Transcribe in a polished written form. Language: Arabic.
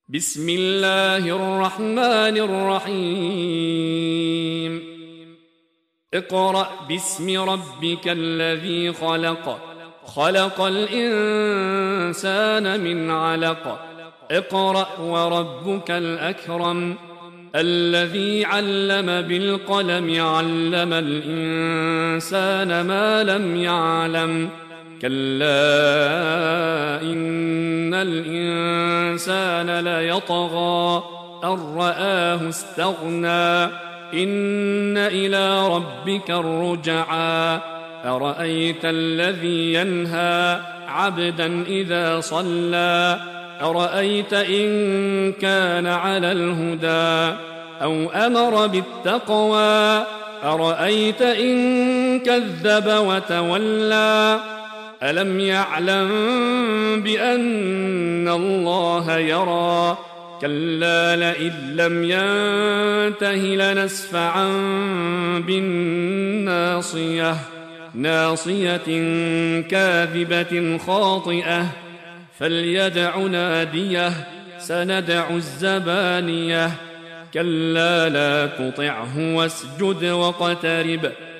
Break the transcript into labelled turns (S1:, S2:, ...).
S1: بسم الله الرحمن الرحيم اقرأ باسم ربك الذي خلق خلق الإنسان من علق اقرأ وربك الأكرم الذي علم بالقلم علم الإنسان ما لم يعلم كلا إن الإنسان ليطغى أن رآه استغنى إن إلى ربك الرجعى أرأيت الذي ينهى عبدا إذا صلى أرأيت إن كان على الهدى أو أمر بالتقوى أرأيت إن كذب وتولى ألم يعلم بأن الله يرى كلا لئن لم ينته لنسفعا بالناصية ناصية كاذبة خاطئة فليدع ناديه سندع الزبانية كلا لا تطعه واسجد واقترب